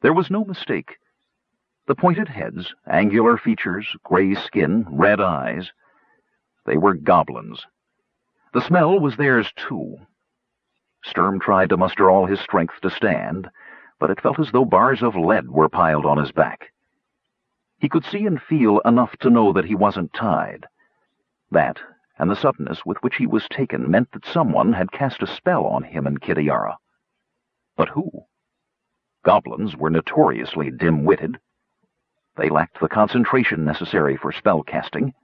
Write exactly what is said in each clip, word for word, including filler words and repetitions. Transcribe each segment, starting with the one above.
There was no mistake. The pointed heads, angular features, gray skin, red eyes. They were goblins. The smell was theirs, too. Sturm tried to muster all his strength to stand, but it felt as though bars of lead were piled on his back. He could see and feel enough to know that he wasn't tied. That, and the suddenness with which he was taken, meant that someone had cast a spell on him and Kitiara. But who? Goblins were notoriously dim-witted. They lacked the concentration necessary for spell casting.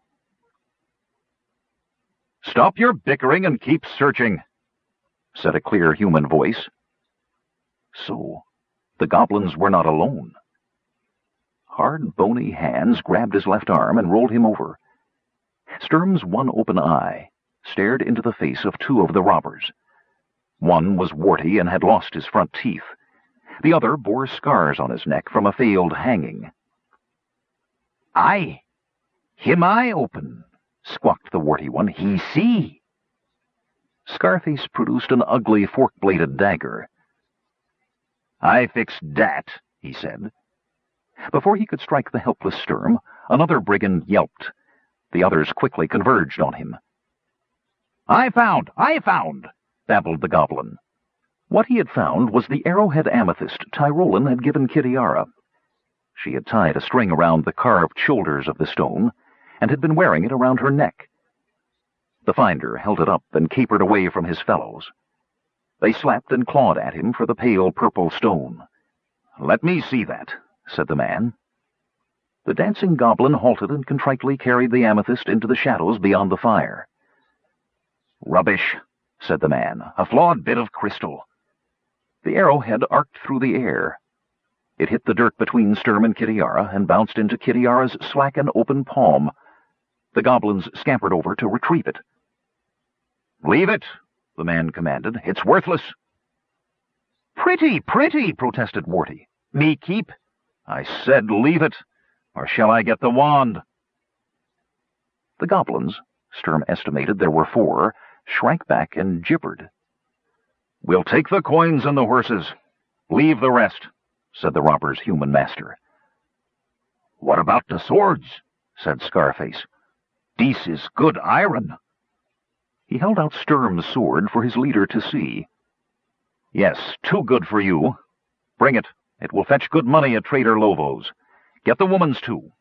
"Stop your bickering and keep searching," said a clear human voice. So, the goblins were not alone. Hard, bony hands grabbed his left arm and rolled him over. Sturm's one open eye stared into the face of two of the robbers. One was warty and had lost his front teeth. The other bore scars on his neck from a failed hanging. "Aye, him eye open," squawked the warty one. "He see." Scarface produced an ugly fork-bladed dagger. "I fixed dat," he said. Before he could strike the helpless Sturm, another brigand yelped. The others quickly converged on him. "I found! I found!" babbled the goblin. What he had found was the arrowhead amethyst Tyrolan had given Kitiara. She had tied a string around the carved shoulders of the stone, and had been wearing it around her neck. The finder held it up and capered away from his fellows. They slapped and clawed at him for the pale purple stone. "Let me see that," said the man. The dancing goblin halted and contritely carried the amethyst into the shadows beyond the fire. "Rubbish," said the man. "A flawed bit of crystal." The arrowhead arced through the air. It hit the dirt between Sturm and Kitiara and bounced into Kitiara's slackened open palm. The goblins scampered over to retrieve it. "Leave it," the man commanded. "It's worthless." "Pretty, pretty," protested Warty. "Me keep." "I said leave it, or shall I get the wand?" The goblins, Sturm estimated there were four, shrank back and gibbered. "We'll take the coins and the horses. Leave the rest," said the robber's human master. "What about the swords?" said Scarface. "This is good iron." He held out Sturm's sword for his leader to see. "Yes, too good for you. Bring it. It will fetch good money at Trader Lovo's. Get the woman's too."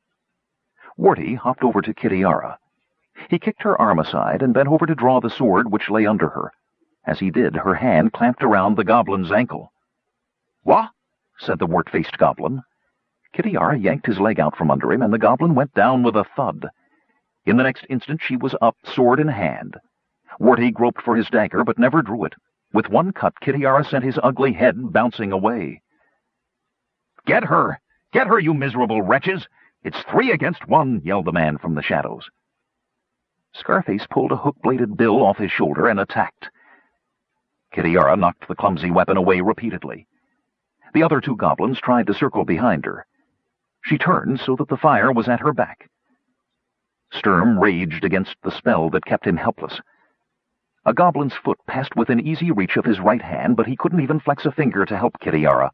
Warty hopped over to Kitiara. He kicked her arm aside and bent over to draw the sword which lay under her. As he did, her hand clamped around the goblin's ankle. "What?" said the wart-faced goblin. Kitiara yanked his leg out from under him, and the goblin went down with a thud. In the next instant she was up, sword in hand. Warty groped for his dagger, but never drew it. With one cut, Kitiara sent his ugly head bouncing away. "Get her! Get her, you miserable wretches! It's three against one!" yelled the man from the shadows. Scarface pulled a hook-bladed bill off his shoulder and attacked. Kitiara knocked the clumsy weapon away repeatedly. The other two goblins tried to circle behind her. She turned so that the fire was at her back. Sturm raged against the spell that kept him helpless. A goblin's foot passed within easy reach of his right hand, but he couldn't even flex a finger to help Kitiara.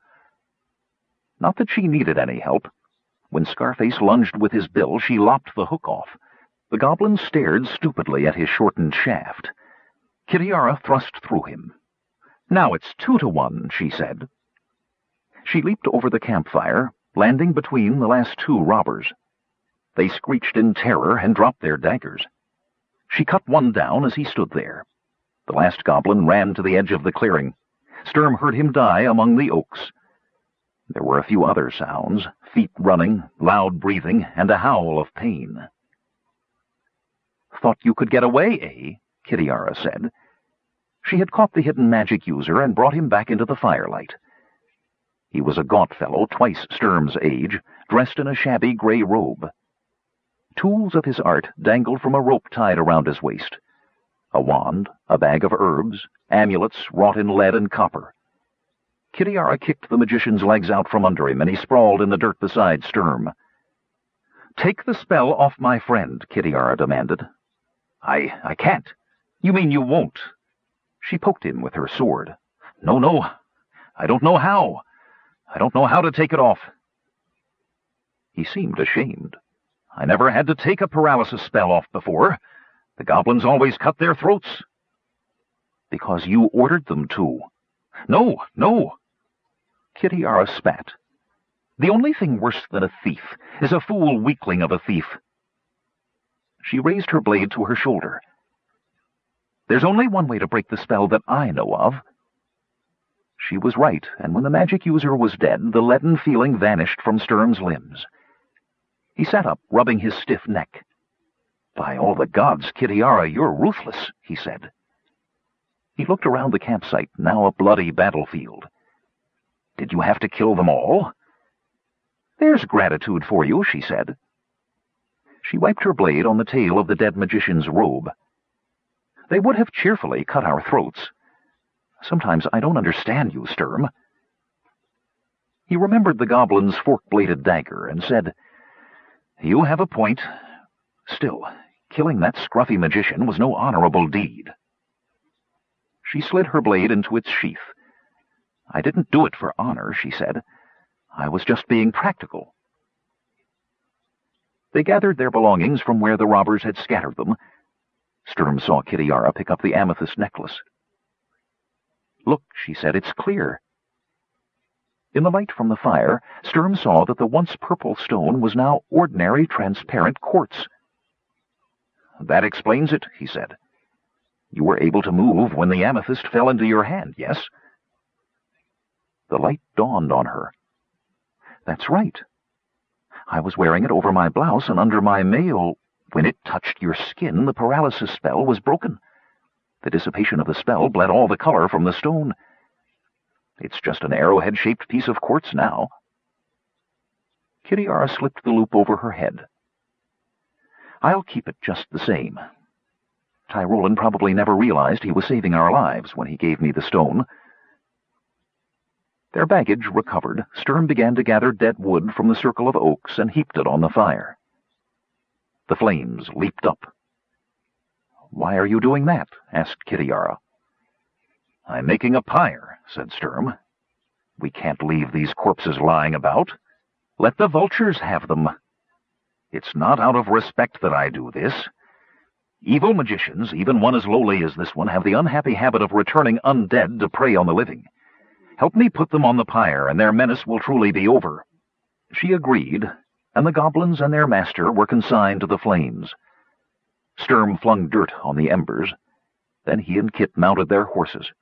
Not that she needed any help. When Scarface lunged with his bill, she lopped the hook off. The goblin stared stupidly at his shortened shaft. Kitiara thrust through him. "Now it's two to one," she said. She leaped over the campfire, landing between the last two robbers. They screeched in terror and dropped their daggers. She cut one down as he stood there. The last goblin ran to the edge of the clearing. Sturm heard him die among the oaks. There were a few other sounds, feet running, loud breathing, and a howl of pain. "Thought you could get away, eh?" Kitiara said. She had caught the hidden magic user and brought him back into the firelight. He was a gaunt fellow, twice Sturm's age, dressed in a shabby gray robe. Tools of his art dangled from a rope tied around his waist. A wand, a bag of herbs, amulets wrought in lead and copper. Kitiara kicked the magician's legs out from under him, and he sprawled in the dirt beside Sturm. "Take the spell off my friend," Kitiara demanded. I... I can't." "You mean you won't?" She poked him with her sword. "No, no. I don't know how. I don't know how to take it off." He seemed ashamed. "I never had to take a paralysis spell off before. The goblins always cut their throats." "Because you ordered them to." "No, no." Kitiara spat. "The only thing worse than a thief is a fool weakling of a thief." She raised her blade to her shoulder. "There's only one way to break the spell that I know of." She was right, and when the magic user was dead, the leaden feeling vanished from Sturm's limbs. He sat up, rubbing his stiff neck. "By all the gods, Kitiara, you're ruthless," he said. He looked around the campsite, now a bloody battlefield. "Did you have to kill them all?" "There's gratitude for you," she said. She wiped her blade on the tail of the dead magician's robe. "They would have cheerfully cut our throats. Sometimes I don't understand you, Sturm." He remembered the goblin's fork-bladed dagger and said, "You have a point. Still, killing that scruffy magician was no honorable deed." She slid her blade into its sheath. "I didn't do it for honor," she said. "I was just being practical." They gathered their belongings from where the robbers had scattered them. Sturm saw Kitiara pick up the amethyst necklace. "Look," she said, "it's clear." In the light from the fire, Sturm saw that the once purple stone was now ordinary transparent quartz. "That explains it," he said. "You were able to move when the amethyst fell into your hand, yes?" The light dawned on her. "That's right. I was wearing it over my blouse and under my mail. When it touched your skin, the paralysis spell was broken. The dissipation of the spell bled all the color from the stone. It's just an arrowhead-shaped piece of quartz now." Kitiara slipped the loop over her head. "I'll keep it just the same. Tyrolan probably never realized he was saving our lives when he gave me the stone." Their baggage recovered, Sturm began to gather dead wood from the circle of oaks and heaped it on the fire. The flames leaped up. "Why are you doing that?" asked Kitiara. "I'm making a pyre," said Sturm. "We can't leave these corpses lying about. Let the vultures have them. It's not out of respect that I do this. Evil magicians, even one as lowly as this one, have the unhappy habit of returning undead to prey on the living. Help me put them on the pyre, and their menace will truly be over." She agreed, and the goblins and their master were consigned to the flames. Sturm flung dirt on the embers. Then he and Kit mounted their horses.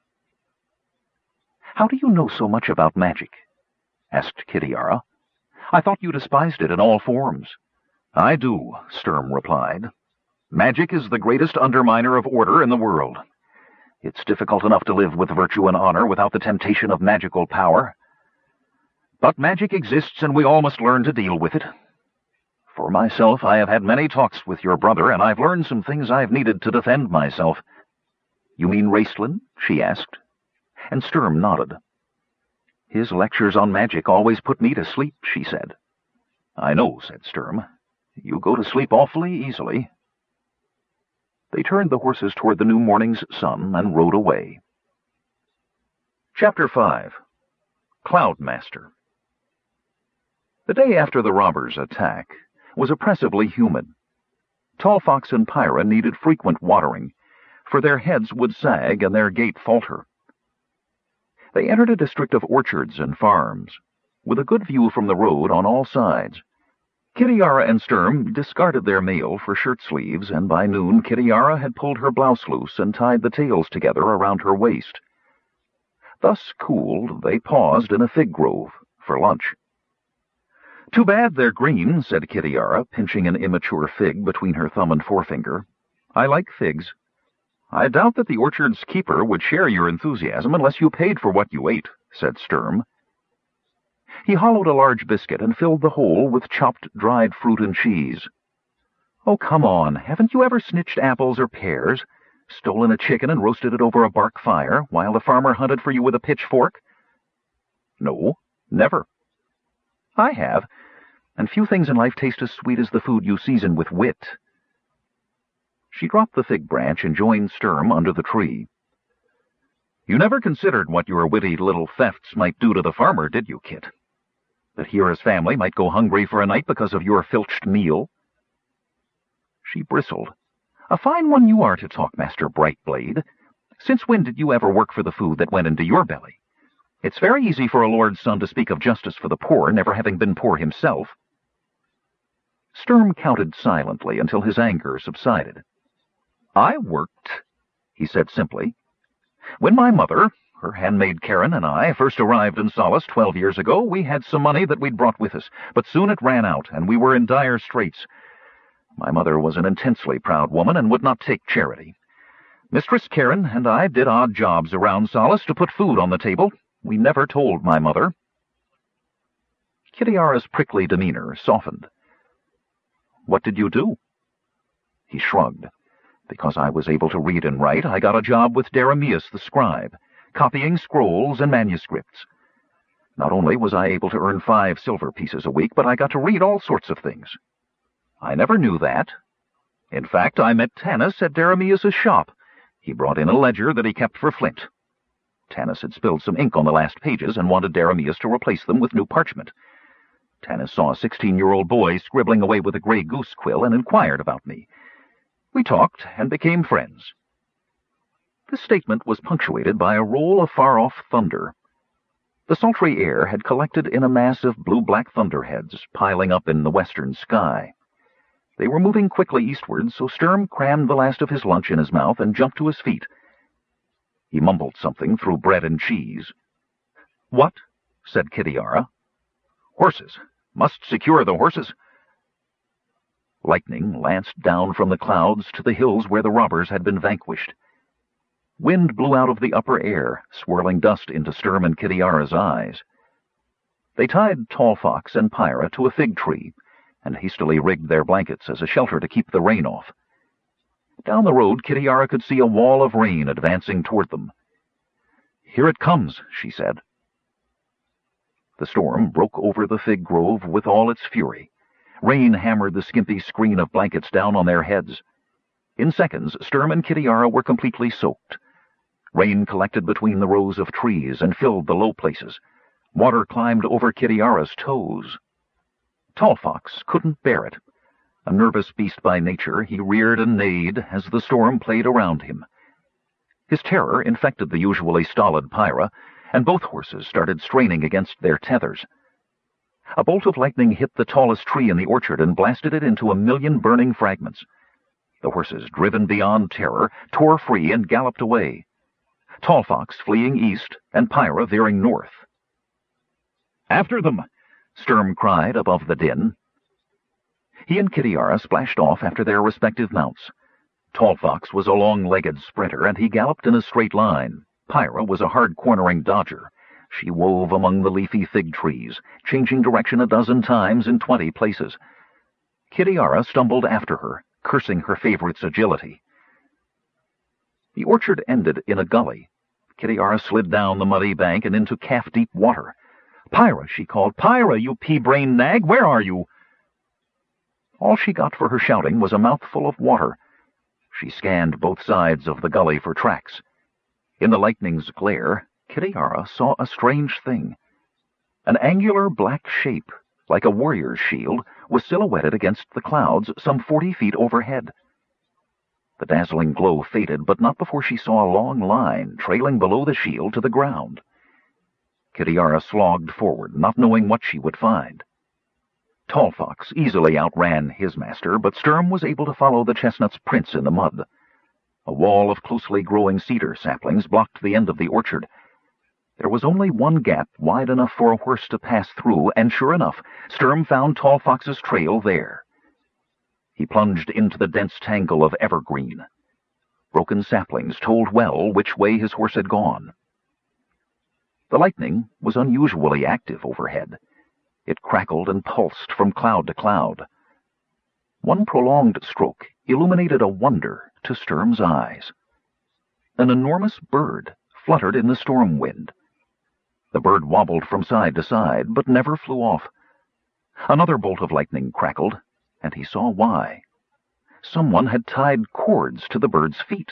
"How do you know so much about magic?" asked Kitiara. "I thought you despised it in all forms." "I do," Sturm replied. "Magic is the greatest underminer of order in the world. It's difficult enough to live with virtue and honor without the temptation of magical power. But magic exists, and we all must learn to deal with it. For myself, I have had many talks with your brother, and I've learned some things I've needed to defend myself." "You mean Raistlin?" she asked, and Sturm nodded. "His lectures on magic always put me to sleep," she said. "I know," said Sturm. "You go to sleep awfully easily." They turned the horses toward the new morning's sun and rode away. Chapter five. Cloudmaster. The day after the robbers' attack was oppressively humid. Tallfox and Pyra needed frequent watering, for their heads would sag and their gait falter. They entered a district of orchards and farms, with a good view from the road on all sides. Kitiara and Sturm discarded their mail for shirt-sleeves, and by noon Kitiara had pulled her blouse loose and tied the tails together around her waist. Thus cooled, they paused in a fig grove for lunch. "Too bad they're green," said Kitiara, pinching an immature fig between her thumb and forefinger. "I like figs. I doubt that the orchard's keeper would share your enthusiasm unless you paid for what you ate," said Sturm. He hollowed a large biscuit and filled the hole with chopped dried fruit and cheese. "Oh, come on, haven't you ever snitched apples or pears, stolen a chicken and roasted it over a bark fire, while the farmer hunted for you with a pitchfork?" "No, never." "I have, and few things in life taste as sweet as the food you season with wit." She dropped the fig branch and joined Sturm under the tree. "You never considered what your witty little thefts might do to the farmer, did you, Kit?" That Hira's family might go hungry for a night because of your filched meal? She bristled. A fine one you are to talk, Master Brightblade. Since when did you ever work for the food that went into your belly? It's very easy for a lord's son to speak of justice for the poor, never having been poor himself. Sturm counted silently until his anger subsided. I worked, he said simply. When my mother, her handmaid Karen, and I first arrived in Solace twelve years ago, we had some money that we'd brought with us, but soon it ran out, and we were in dire straits. My mother was an intensely proud woman and would not take charity. Mistress Karen and I did odd jobs around Solace to put food on the table. We never told my mother. Kitiara's prickly demeanor softened. What did you do? He shrugged. Because I was able to read and write, I got a job with Darameus the scribe, copying scrolls and manuscripts. Not only was I able to earn five silver pieces a week, but I got to read all sorts of things. I never knew that. In fact, I met Tanis at Darameus's shop. He brought in a ledger that he kept for Flint. Tanis had spilled some ink on the last pages and wanted Darameus to replace them with new parchment. Tanis saw a sixteen-year-old boy scribbling away with a gray goose quill and inquired about me. We talked and became friends. This statement was punctuated by a roll of far-off thunder. The sultry air had collected in a mass of blue-black thunderheads piling up in the western sky. They were moving quickly eastward, so Sturm crammed the last of his lunch in his mouth and jumped to his feet. He mumbled something through bread and cheese. "What?" said Kitiara. "Horses. Must secure the horses." Lightning lanced down from the clouds to the hills where the robbers had been vanquished. Wind blew out of the upper air, swirling dust into Sturm and Kitiara's eyes. They tied Tall Fox and Pyra to a fig tree, and hastily rigged their blankets as a shelter to keep the rain off. Down the road, Kitiara could see a wall of rain advancing toward them. "Here it comes," she said. The storm broke over the fig grove with all its fury. Rain hammered the skimpy screen of blankets down on their heads. In seconds, Sturm and Kitiara were completely soaked. Rain collected between the rows of trees and filled the low places. Water climbed over Kitiara's toes. Tall Fox couldn't bear it. A nervous beast by nature, he reared and neighed as the storm played around him. His terror infected the usually stolid Pyra, and both horses started straining against their tethers. A bolt of lightning hit the tallest tree in the orchard and blasted it into a million burning fragments. The horses, driven beyond terror, tore free and galloped away. Tall Fox fleeing east, and Pyra veering north. "After them!" Sturm cried above the din. He and Kitiara splashed off after their respective mounts. Tall Fox was a long-legged sprinter, and he galloped in a straight line. Pyra was a hard-cornering dodger. She wove among the leafy fig trees, changing direction a dozen times in twenty places. Kitiara stumbled after her, cursing her favorite's agility. The orchard ended in a gully. Kitiara slid down the muddy bank and into calf-deep water. "Pyra," she called. "Pyra, you pea-brained nag, where are you?" All she got for her shouting was a mouthful of water. She scanned both sides of the gully for tracks. In the lightning's glare, Kitiara saw a strange thing. An angular black shape, like a warrior's shield, was silhouetted against the clouds some forty feet overhead. The dazzling glow faded, but not before she saw a long line trailing below the shield to the ground. Kitiara slogged forward, not knowing what she would find. Tall Fox easily outran his master, but Sturm was able to follow the chestnut's prints in the mud. A wall of closely growing cedar saplings blocked the end of the orchard. There was only one gap wide enough for a horse to pass through, and sure enough, Sturm found Tall Fox's trail there. He plunged into the dense tangle of evergreen. Broken saplings told well which way his horse had gone. The lightning was unusually active overhead. It crackled and pulsed from cloud to cloud. One prolonged stroke illuminated a wonder to Sturm's eyes. An enormous bird fluttered in the storm wind. The bird wobbled from side to side, but never flew off. Another bolt of lightning crackled, and he saw why. Someone had tied cords to the bird's feet.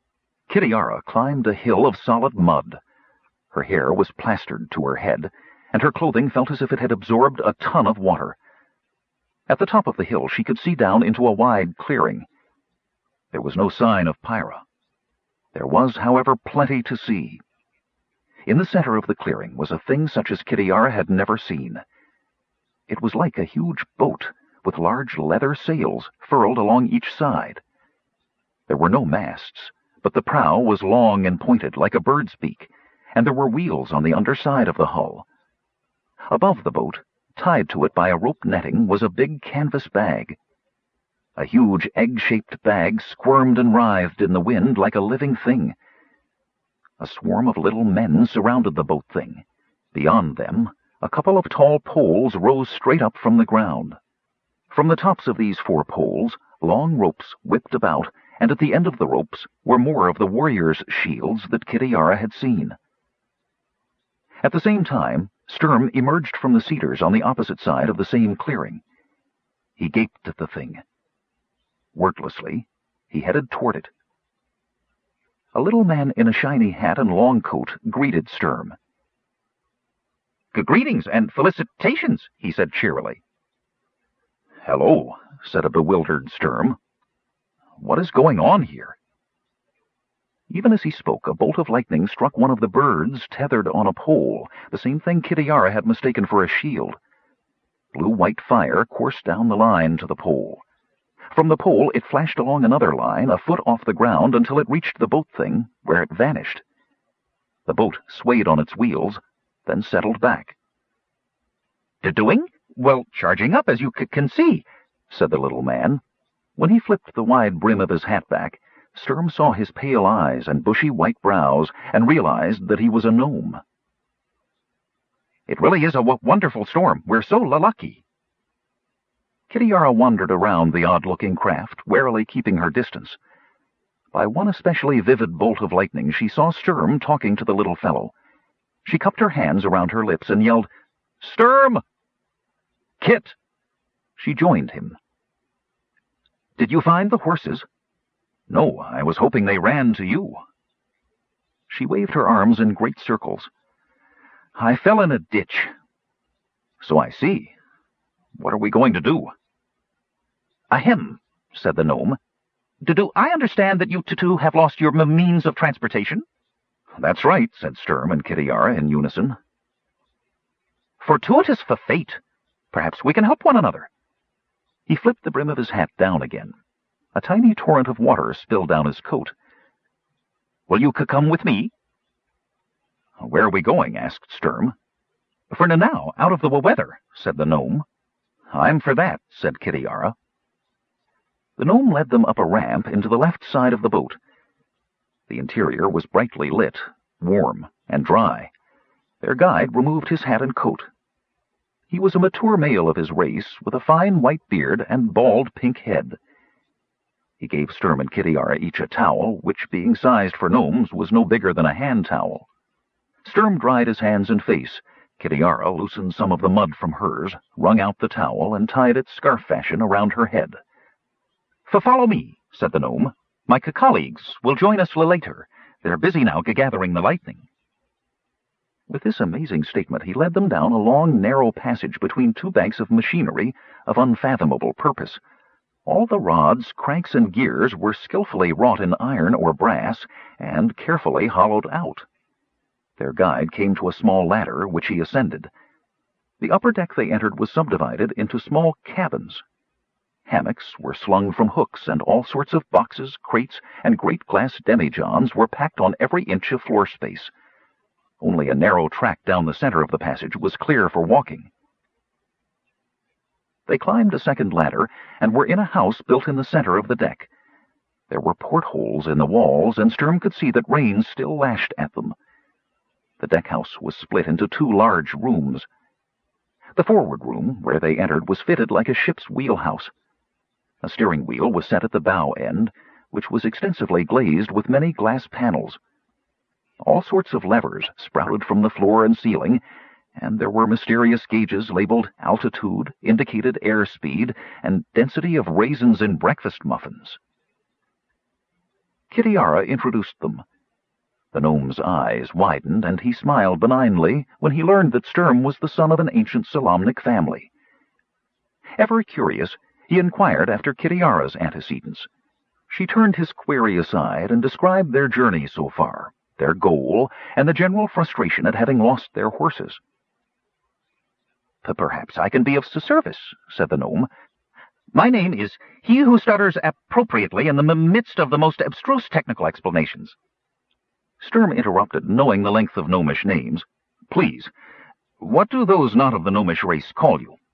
Kitiara climbed a hill of solid mud. Her hair was plastered to her head, and her clothing felt as if it had absorbed a ton of water. At the top of the hill she could see down into a wide clearing. There was no sign of Pyra. There was, however, plenty to see. In the center of the clearing was a thing such as Kitiara had never seen. It was like a huge boat, with large leather sails furled along each side. There were no masts, but the prow was long and pointed like a bird's beak, and there were wheels on the underside of the hull. Above the boat, tied to it by a rope netting, was a big canvas bag. A huge egg-shaped bag squirmed and writhed in the wind like a living thing. A swarm of little men surrounded the boat thing. Beyond them, a couple of tall poles rose straight up from the ground. From the tops of these four poles, long ropes whipped about, and at the end of the ropes were more of the warriors' shields that Kitiara had seen. At the same time, Sturm emerged from the cedars on the opposite side of the same clearing. He gaped at the thing. Wordlessly, he headed toward it. A little man in a shiny hat and long coat greeted Sturm. "Greetings and felicitations," he said cheerily. "Hello," said a bewildered Sturm. "What is going on here?" Even as he spoke, a bolt of lightning struck one of the birds tethered on a pole, the same thing Kitiara had mistaken for a shield. Blue-white fire coursed down the line to the pole. From the pole it flashed along another line, a foot off the ground, until it reached the boat thing, where it vanished. The boat swayed on its wheels, then settled back. "Doing? Well, charging up, as you c can see," said the little man. When he flipped the wide brim of his hat back, Sturm saw his pale eyes and bushy white brows, and realized that he was a gnome. "It really is a w wonderful storm. We're so lucky." Kitiara wandered around the odd-looking craft, warily keeping her distance. By one especially vivid bolt of lightning she saw Sturm talking to the little fellow. She cupped her hands around her lips and yelled, "Sturm! Kit!" She joined him. "Did you find the horses?" "No, I was hoping they ran to you." She waved her arms in great circles. "I fell in a ditch." "So I see. What are we going to do?" "Ahem," said the gnome. "Do I understand that you two have lost your m means of transportation?" "That's right," said Sturm and Kitiara in unison. "Fortuitous for fate. Perhaps we can help one another." He flipped the brim of his hat down again. A tiny torrent of water spilled down his coat. "Will you c come with me?" "Where are we going?" asked Sturm. "For now, out of the weather," said the gnome. "I'm for that," said Kitiara. The gnome led them up a ramp into the left side of the boat. The interior was brightly lit, warm, and dry. Their guide removed his hat and coat. He was a mature male of his race, with a fine white beard and bald pink head. He gave Sturm and Kitiara each a towel, which, being sized for gnomes, was no bigger than a hand towel. Sturm dried his hands and face. Kitiara loosened some of the mud from hers, wrung out the towel, and tied it scarf fashion around her head. "Follow me," said the gnome. "My colleagues will join us later. They're busy now gathering the lightning." With this amazing statement he led them down a long, narrow passage between two banks of machinery of unfathomable purpose. All the rods, cranks, and gears were skillfully wrought in iron or brass, and carefully hollowed out. Their guide came to a small ladder, which he ascended. The upper deck they entered was subdivided into small cabins. Hammocks were slung from hooks, and all sorts of boxes, crates, and great glass demijohns were packed on every inch of floor space. Only a narrow track down the center of the passage was clear for walking. They climbed a second ladder and were in a house built in the center of the deck. There were portholes in the walls, and Sturm could see that rain still lashed at them. The deckhouse was split into two large rooms. The forward room, where they entered, was fitted like a ship's wheelhouse. A steering wheel was set at the bow end, which was extensively glazed with many glass panels. All sorts of levers sprouted from the floor and ceiling, and there were mysterious gauges labeled altitude, indicated airspeed, and density of raisins in breakfast muffins. Kitiara introduced them. The gnome's eyes widened, and he smiled benignly when he learned that Sturm was the son of an ancient Solamnic family. Ever curious, he inquired after Kitiara's antecedents. She turned his query aside and described their journey so far, their goal, and the general frustration at having lost their horses. "Perhaps I can be of service," said the gnome. "My name is He Who Stutters Appropriately in the midst of the most abstruse technical explanations." Sturm interrupted, knowing the length of gnomish names. "Please, what do those not of the gnomish race call you?